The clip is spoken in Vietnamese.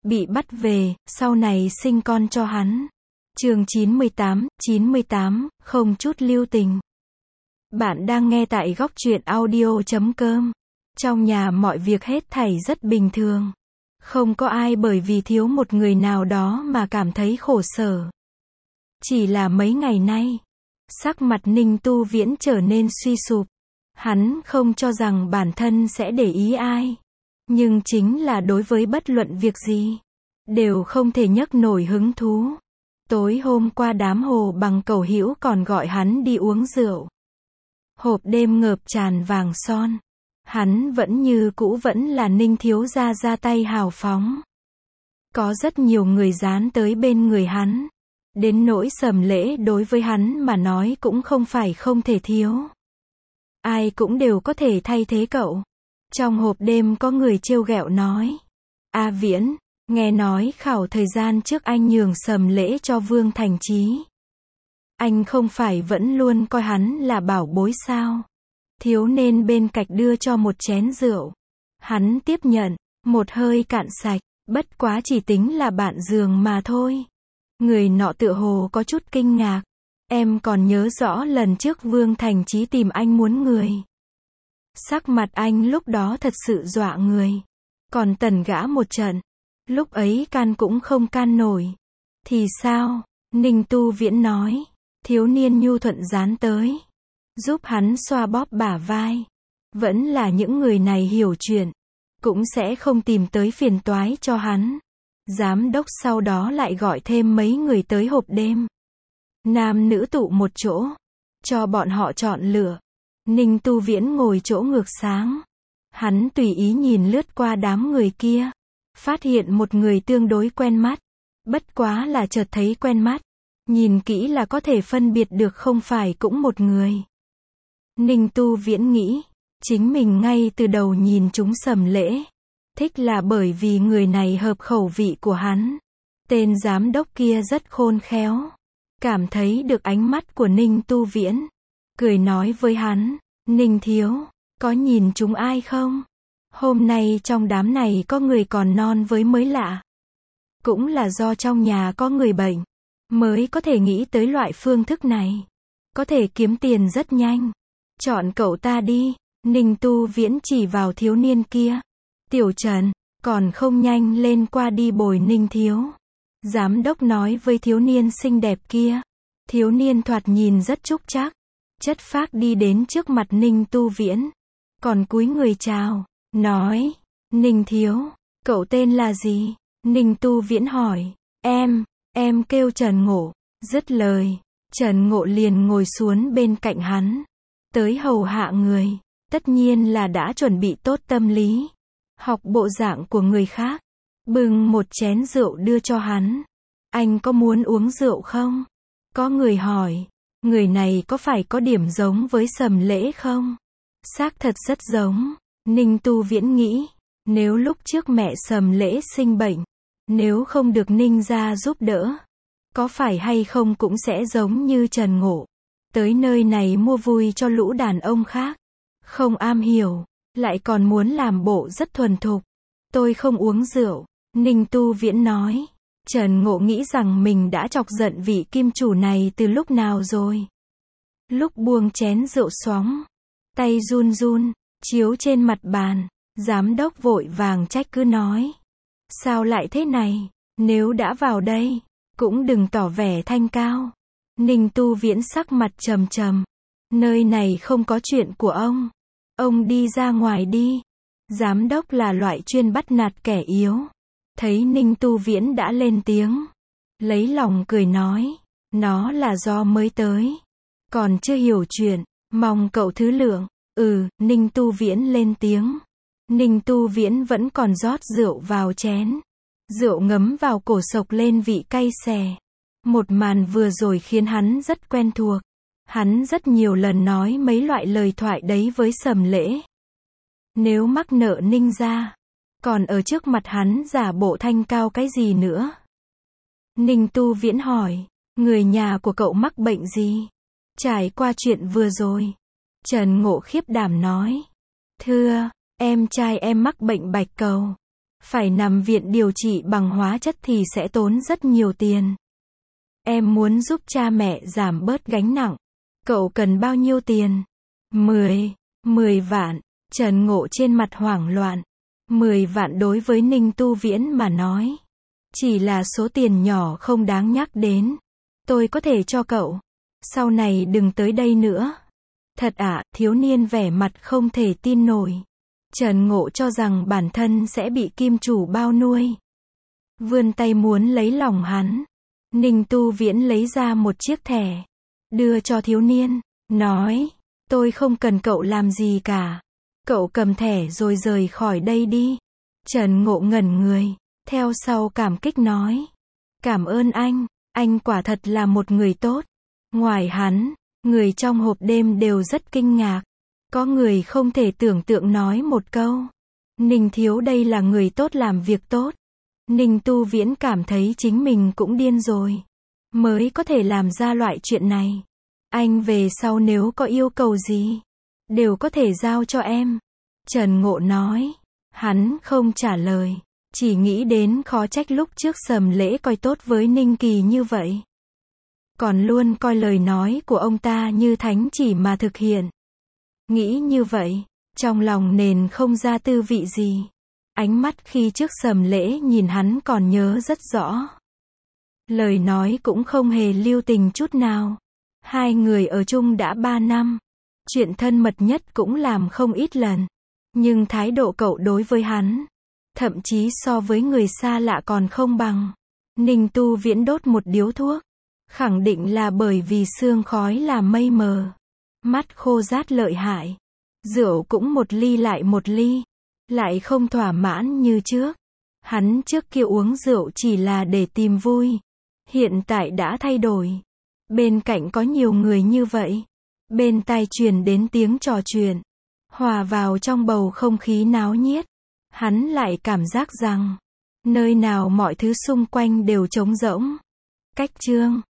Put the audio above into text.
bị bắt về, sau này sinh con cho hắn. Chương 98, không chút lưu tình. Bạn đang nghe tại góc truyện audio.com. Trong nhà mọi việc hết thảy rất bình thường. Không có ai bởi vì thiếu một người nào đó mà cảm thấy khổ sở. Chỉ là mấy ngày nay, sắc mặt Ninh Tu Viễn trở nên suy sụp. Hắn không cho rằng bản thân sẽ để ý ai. Nhưng chính là đối với bất luận việc gì, đều không thể nhấc nổi hứng thú. Tối hôm qua đám Hồ Bằng Cẩu Hữu còn gọi hắn đi uống rượu. Hộp đêm ngợp tràn vàng son. Hắn vẫn như cũ vẫn là Ninh thiếu gia ra tay hào phóng. Có rất nhiều người dán tới bên người hắn. Đến nỗi Sầm Lễ đối với hắn mà nói cũng không phải không thể thiếu. Ai cũng đều có thể thay thế cậu. Trong hộp đêm có người trêu ghẹo nói. A Viễn, nghe nói khảo thời gian trước anh nhường Sầm Lễ cho Vương Thành Chí. Anh không phải vẫn luôn coi hắn là bảo bối sao? Thiếu nên bên cạnh đưa cho một chén rượu. Hắn tiếp nhận, một hơi cạn sạch, bất quá chỉ tính là bạn giường mà thôi. Người nọ tựa hồ có chút kinh ngạc. Em còn nhớ rõ lần trước Vương Thành Chí tìm anh muốn người. Sắc mặt anh lúc đó thật sự dọa người. Còn tần gã một trận. Lúc ấy can cũng không can nổi. Thì sao? Ninh Tu Viễn nói. Thiếu niên nhu thuận dán tới. Giúp hắn xoa bóp bả vai. Vẫn là những người này hiểu chuyện. Cũng sẽ không tìm tới phiền toái cho hắn. Giám đốc sau đó lại gọi thêm mấy người tới hộp đêm. Nam nữ tụ một chỗ. Cho bọn họ chọn lựa. Ninh Tu Viễn ngồi chỗ ngược sáng. Hắn tùy ý nhìn lướt qua đám người kia. Phát hiện một người tương đối quen mắt. Bất quá là chợt thấy quen mắt. Nhìn kỹ là có thể phân biệt được không phải cũng một người. Ninh Tu Viễn nghĩ. Chính mình ngay từ đầu nhìn chúng Sầm Lễ. Thích là bởi vì người này hợp khẩu vị của hắn. Tên giám đốc kia rất khôn khéo. Cảm thấy được ánh mắt của Ninh Tu Viễn. Cười nói với hắn. Ninh thiếu, có nhìn chúng ai không? Hôm nay trong đám này có người còn non với mới lạ. Cũng là do trong nhà có người bệnh. Mới có thể nghĩ tới loại phương thức này. Có thể kiếm tiền rất nhanh. Chọn cậu ta đi. Ninh Tu Viễn chỉ vào thiếu niên kia. Tiểu Trần, còn không nhanh lên qua đi bồi Ninh thiếu. Giám đốc nói với thiếu niên xinh đẹp kia. Thiếu niên thoạt nhìn rất trúc trác. Chất phác đi đến trước mặt Ninh Tu Viễn. Còn cúi người chào. Nói. Ninh thiếu. Cậu tên là gì? Ninh Tu Viễn hỏi. Em kêu Trần Ngộ. Dứt lời. Trần Ngộ liền ngồi xuống bên cạnh hắn. Tới hầu hạ người. Tất nhiên là đã chuẩn bị tốt tâm lý. Học bộ dạng của người khác. Bưng một chén rượu đưa cho hắn. Anh có muốn uống rượu không? Có người hỏi. Người này có phải có điểm giống với Sầm Lễ không? Xác thật rất giống. Ninh Tu Viễn nghĩ. Nếu lúc trước mẹ Sầm Lễ sinh bệnh. Nếu không được Ninh gia giúp đỡ. Có phải hay không cũng sẽ giống như Trần Ngộ. Tới nơi này mua vui cho lũ đàn ông khác. Không am hiểu. Lại còn muốn làm bộ rất thuần thục. Tôi không uống rượu. Ninh Tu Viễn nói. Trần Ngộ nghĩ rằng mình đã chọc giận vị kim chủ này từ lúc nào rồi. Lúc buông chén rượu xoóng. Tay run run. Chiếu trên mặt bàn. Giám đốc vội vàng trách cứ nói. Sao lại thế này? Nếu đã vào đây. Cũng đừng tỏ vẻ thanh cao. Ninh Tu Viễn sắc mặt trầm trầm. Nơi này không có chuyện của ông. Ông đi ra ngoài đi. Giám đốc là loại chuyên bắt nạt kẻ yếu. Thấy Ninh Tu Viễn đã lên tiếng. Lấy lòng cười nói. Nó là do mới tới. Còn chưa hiểu chuyện. Mong cậu thứ lượng. Ninh Tu Viễn lên tiếng. Ninh Tu Viễn vẫn còn rót rượu vào chén. Rượu ngấm vào cổ sộc lên vị cay xè. Một màn vừa rồi khiến hắn rất quen thuộc. Hắn rất nhiều lần nói mấy loại lời thoại đấy với Sầm Lễ. Nếu mắc nợ Ninh gia. Còn ở trước mặt hắn giả bộ thanh cao cái gì nữa? Ninh Tu Viễn hỏi. Người nhà của cậu mắc bệnh gì? Trải qua chuyện vừa rồi. Trần Ngộ khiếp đảm nói. Thưa, em trai em mắc bệnh bạch cầu. Phải nằm viện điều trị bằng hóa chất thì sẽ tốn rất nhiều tiền. Em muốn giúp cha mẹ giảm bớt gánh nặng. Cậu cần bao nhiêu tiền? 10 vạn. Trần Ngộ trên mặt hoảng loạn. 10 vạn đối với Ninh Tu Viễn mà nói. Chỉ là số tiền nhỏ không đáng nhắc đến. Tôi có thể cho cậu. Sau này đừng tới đây nữa. Thật ạ, thiếu niên vẻ mặt không thể tin nổi. Trần Ngộ cho rằng bản thân sẽ bị kim chủ bao nuôi. Vươn tay muốn lấy lòng hắn. Ninh Tu Viễn lấy ra một chiếc thẻ. Đưa cho thiếu niên. Nói. Tôi không cần cậu làm gì cả. Cậu cầm thẻ rồi rời khỏi đây đi. Trần Ngộ ngẩn người. Theo sau cảm kích nói. Cảm ơn anh quả thật là một người tốt. Ngoài hắn, người trong hộp đêm đều rất kinh ngạc. Có người không thể tưởng tượng nói một câu. Ninh thiếu đây là người tốt làm việc tốt. Ninh Tu Viễn cảm thấy chính mình cũng điên rồi. Mới có thể làm ra loại chuyện này. Anh về sau nếu có yêu cầu gì, đều có thể giao cho em. Trần Ngộ nói. Hắn không trả lời. Chỉ nghĩ đến khó trách lúc trước Sầm Lễ coi tốt với Ninh Kỳ như vậy. Còn luôn coi lời nói của ông ta như thánh chỉ mà thực hiện. Nghĩ như vậy, trong lòng nền không ra tư vị gì. Ánh mắt khi trước Sầm Lễ nhìn hắn còn nhớ rất rõ. Lời nói cũng không hề lưu tình chút nào. Hai người ở chung đã 3 năm. Chuyện thân mật nhất cũng làm không ít lần. Nhưng thái độ cậu đối với hắn, thậm chí so với người xa lạ còn không bằng. Ninh Tu Viễn đốt một điếu thuốc. Khẳng định là bởi vì sương khói làm mây mờ. Mắt khô rát lợi hại. Rượu cũng một ly lại một ly. Lại không thỏa mãn như trước. Hắn trước kia uống rượu chỉ là để tìm vui. Hiện tại đã thay đổi. Bên cạnh có nhiều người như vậy. Bên tai truyền đến tiếng trò chuyện. Hòa vào trong bầu không khí náo nhiệt. Hắn lại cảm giác rằng, nơi nào mọi thứ xung quanh đều trống rỗng. Cách chương